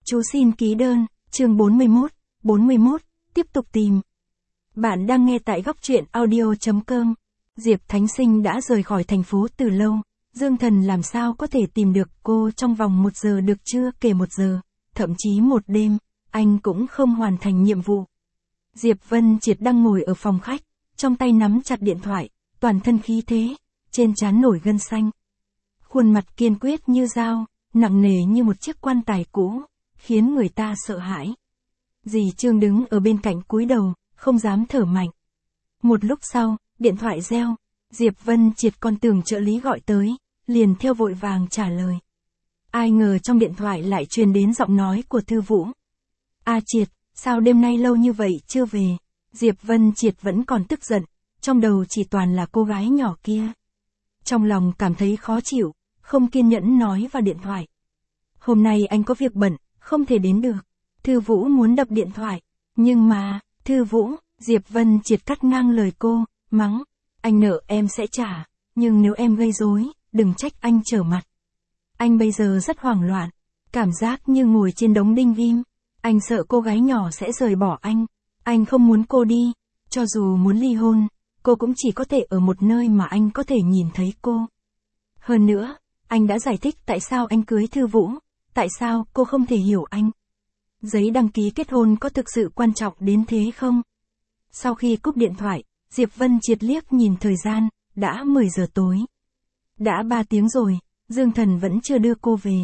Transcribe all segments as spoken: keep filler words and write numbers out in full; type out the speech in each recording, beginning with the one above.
Chú xin ký đơn, chương bốn mươi mốt, bốn mươi mốt, tiếp tục tìm. Bạn đang nghe tại góc truyện audio chấm com. Diệp Thánh Sinh đã rời khỏi thành phố từ lâu, Dương Thần làm sao có thể tìm được cô trong vòng một giờ được chưa, kể một giờ, thậm chí một đêm, anh cũng không hoàn thành nhiệm vụ. Diệp Vân Triệt đang ngồi ở phòng khách, trong tay nắm chặt điện thoại, toàn thân khí thế, trên trán nổi gân xanh. Khuôn mặt kiên quyết như dao, nặng nề như một chiếc quan tài cũ, khiến người ta sợ hãi. Dì Trương đứng ở bên cạnh cúi đầu, không dám thở mạnh. Một lúc sau, điện thoại reo, Diệp Vân Triệt còn tưởng trợ lý gọi tới, liền theo vội vàng trả lời. Ai ngờ trong điện thoại lại truyền đến giọng nói của Thư Vũ. A Triệt, sao đêm nay lâu như vậy chưa về? Diệp Vân Triệt vẫn còn tức giận, trong đầu chỉ toàn là cô gái nhỏ kia. Trong lòng cảm thấy khó chịu, không kiên nhẫn nói vào điện thoại. Hôm nay anh có việc bận, không thể đến được. Thư Vũ muốn đập điện thoại, nhưng mà, Thư Vũ, Diệp Vân Triệt cắt ngang lời cô, mắng. Anh nợ em sẽ trả, nhưng nếu em gây rối, đừng trách anh trở mặt. Anh bây giờ rất hoảng loạn, cảm giác như ngồi trên đống đinh ghim. Anh sợ cô gái nhỏ sẽ rời bỏ anh. Anh không muốn cô đi, cho dù muốn ly hôn, cô cũng chỉ có thể ở một nơi mà anh có thể nhìn thấy cô. Hơn nữa, anh đã giải thích tại sao anh cưới Thư Vũ, tại sao cô không thể hiểu anh. Giấy đăng ký kết hôn có thực sự quan trọng đến thế không? Sau khi cúp điện thoại, Diệp Vân Triệt liếc nhìn thời gian, đã mười giờ tối. Đã ba tiếng rồi, Dương Thần vẫn chưa đưa cô về.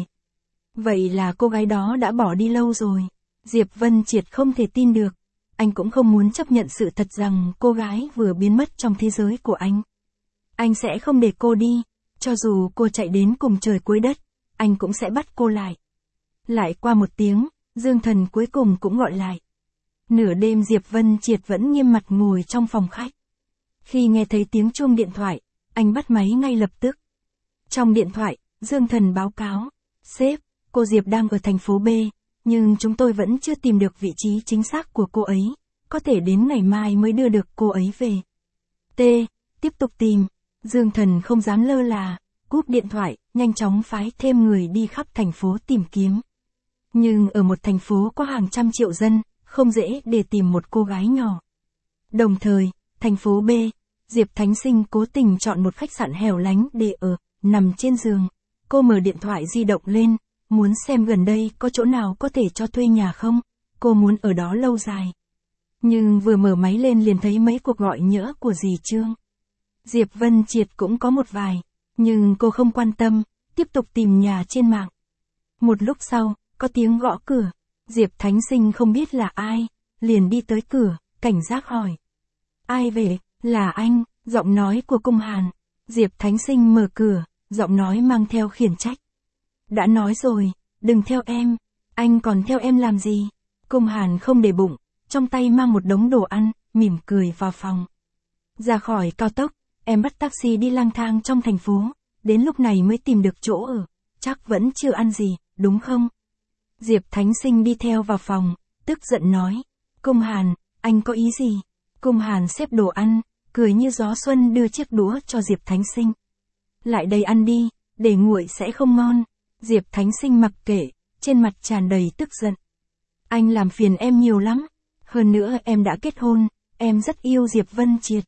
Vậy là cô gái đó đã bỏ đi lâu rồi. Diệp Vân Triệt không thể tin được. Anh cũng không muốn chấp nhận sự thật rằng cô gái vừa biến mất trong thế giới của anh. Anh sẽ không để cô đi, cho dù cô chạy đến cùng trời cuối đất, anh cũng sẽ bắt cô lại. Lại qua một tiếng, Dương Thần cuối cùng cũng gọi lại. Nửa đêm Diệp Vân Triệt vẫn nghiêm mặt ngồi trong phòng khách. Khi nghe thấy tiếng chuông điện thoại, anh bắt máy ngay lập tức. Trong điện thoại, Dương Thần báo cáo. Sếp, cô Diệp đang ở thành phố B, nhưng chúng tôi vẫn chưa tìm được vị trí chính xác của cô ấy. Có thể đến ngày mai mới đưa được cô ấy về. T. Tiếp tục tìm. Dương Thần không dám lơ là, cúp điện thoại, nhanh chóng phái thêm người đi khắp thành phố tìm kiếm. Nhưng ở một thành phố có hàng trăm triệu dân, không dễ để tìm một cô gái nhỏ. Đồng thời, thành phố B, Diệp Thánh Sinh cố tình chọn một khách sạn hẻo lánh để ở, nằm trên giường. Cô mở điện thoại di động lên, muốn xem gần đây có chỗ nào có thể cho thuê nhà không, cô muốn ở đó lâu dài. Nhưng vừa mở máy lên liền thấy mấy cuộc gọi nhỡ của dì Trương. Diệp Vân Triệt cũng có một vài, nhưng cô không quan tâm, tiếp tục tìm nhà trên mạng. Một lúc sau, có tiếng gõ cửa, Diệp Thánh Sinh không biết là ai, liền đi tới cửa, cảnh giác hỏi. Ai về, là anh, giọng nói của Cung Hàn. Diệp Thánh Sinh mở cửa, giọng nói mang theo khiển trách. Đã nói rồi, đừng theo em, anh còn theo em làm gì? Cung Hàn không để bụng, trong tay mang một đống đồ ăn, mỉm cười vào phòng. Ra khỏi cao tốc, em bắt taxi đi lang thang trong thành phố, đến lúc này mới tìm được chỗ ở, chắc vẫn chưa ăn gì, đúng không? Diệp Thánh Sinh đi theo vào phòng, tức giận nói. Cung Hàn, anh có ý gì? Cung Hàn xếp đồ ăn, cười như gió xuân đưa chiếc đũa cho Diệp Thánh Sinh. Lại đây ăn đi, để nguội sẽ không ngon. Diệp Thánh Sinh mặc kệ, trên mặt tràn đầy tức giận. Anh làm phiền em nhiều lắm. Hơn nữa em đã kết hôn, em rất yêu Diệp Vân Triệt.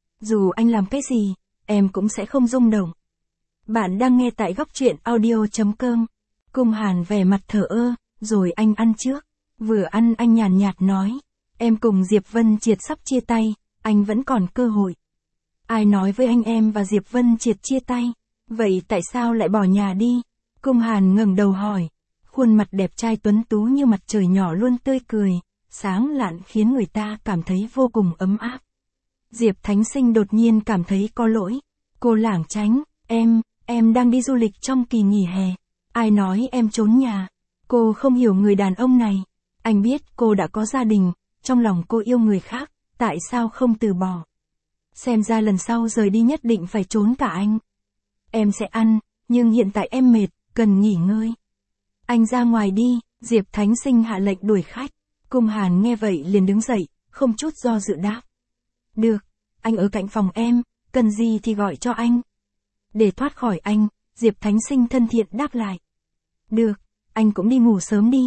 Dù anh làm cái gì, em cũng sẽ không rung động. Bạn đang nghe tại góc truyện audio chấm com. Cung Hàn vẻ mặt thờ ơ, rồi anh ăn trước. Vừa ăn anh nhàn nhạt nói. Em cùng Diệp Vân Triệt sắp chia tay, anh vẫn còn cơ hội. Ai nói với anh em và Diệp Vân Triệt chia tay? Vậy tại sao lại bỏ nhà đi? Cung Hàn ngẩng đầu hỏi. Khuôn mặt đẹp trai tuấn tú như mặt trời nhỏ luôn tươi cười, sáng lạn khiến người ta cảm thấy vô cùng ấm áp. Diệp Thánh Sinh đột nhiên cảm thấy có lỗi. Cô lảng tránh, em, em đang đi du lịch trong kỳ nghỉ hè. Ai nói em trốn nhà? Cô không hiểu người đàn ông này. Anh biết cô đã có gia đình, trong lòng cô yêu người khác, tại sao không từ bỏ? Xem ra lần sau rời đi nhất định phải trốn cả anh. Em sẽ ăn, nhưng hiện tại em mệt, cần nghỉ ngơi. Anh ra ngoài đi, Diệp Thánh Sinh hạ lệnh đuổi khách. Cung Hàn nghe vậy liền đứng dậy, không chút do dự đáp. Được, anh ở cạnh phòng em, cần gì thì gọi cho anh. Để thoát khỏi anh, Diệp Thánh Sinh thân thiện đáp lại. Được, anh cũng đi ngủ sớm đi.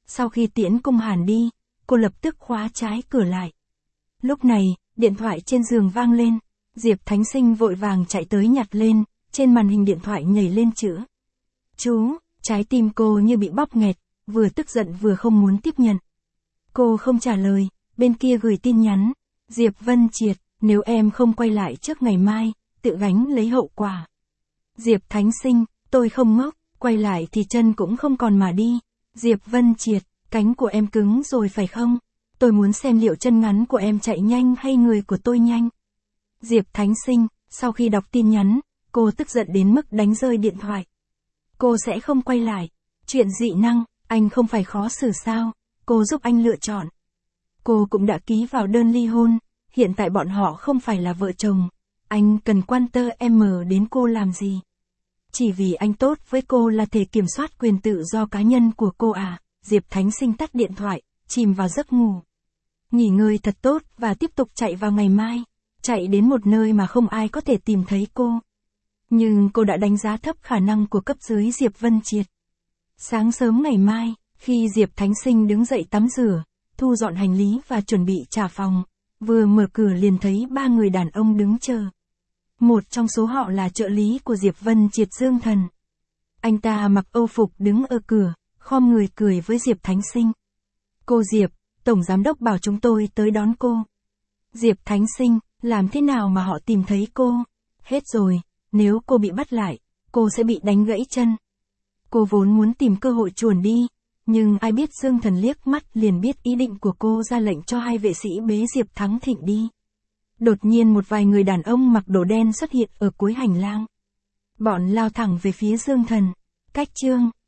Sau khi tiễn Cung Hàn đi, cô lập tức khóa trái cửa lại. Lúc này, điện thoại trên giường vang lên, Diệp Thánh Sinh vội vàng chạy tới nhặt lên, trên màn hình điện thoại nhảy lên chữ. Chú, trái tim cô như bị bóp nghẹt, vừa tức giận vừa không muốn tiếp nhận. Cô không trả lời, bên kia gửi tin nhắn. Diệp Vân Triệt, nếu em không quay lại trước ngày mai, tự gánh lấy hậu quả. Diệp Thánh Sinh, tôi không ngốc, quay lại thì chân cũng không còn mà đi. Diệp Vân Triệt, cánh của em cứng rồi phải không? Tôi muốn xem liệu chân ngắn của em chạy nhanh hay người của tôi nhanh. Diệp Thánh Sinh, sau khi đọc tin nhắn, cô tức giận đến mức đánh rơi điện thoại. Cô sẽ không quay lại. Chuyện dị năng, anh không phải khó xử sao? Cô giúp anh lựa chọn. Cô cũng đã ký vào đơn ly hôn, hiện tại bọn họ không phải là vợ chồng. Anh cần quan tâm em đến cô làm gì? Chỉ vì anh tốt với cô là thể kiểm soát quyền tự do cá nhân của cô à? Diệp Thánh Sinh tắt điện thoại, chìm vào giấc ngủ. Nghỉ ngơi thật tốt và tiếp tục chạy vào ngày mai. Chạy đến một nơi mà không ai có thể tìm thấy cô. Nhưng cô đã đánh giá thấp khả năng của cấp dưới Diệp Vân Triệt. Sáng sớm ngày mai, khi Diệp Thánh Sinh đứng dậy tắm rửa, thu dọn hành lý và chuẩn bị trả phòng, vừa mở cửa liền thấy ba người đàn ông đứng chờ. Một trong số họ là trợ lý của Diệp Vân Triệt Dương Thần. Anh ta mặc âu phục đứng ở cửa, khom người cười với Diệp Thánh Sinh. Cô Diệp, Tổng Giám đốc bảo chúng tôi tới đón cô. Diệp Thánh Sinh, làm thế nào mà họ tìm thấy cô? Hết rồi, nếu cô bị bắt lại, cô sẽ bị đánh gãy chân. Cô vốn muốn tìm cơ hội chuồn đi, nhưng ai biết Dương Thần liếc mắt liền biết ý định của cô, ra lệnh cho hai vệ sĩ bế Diệp Thắng Thịnh đi. Đột nhiên một vài người đàn ông mặc đồ đen xuất hiện ở cuối hành lang. Bọn lao thẳng về phía Dương Thần. Cách chương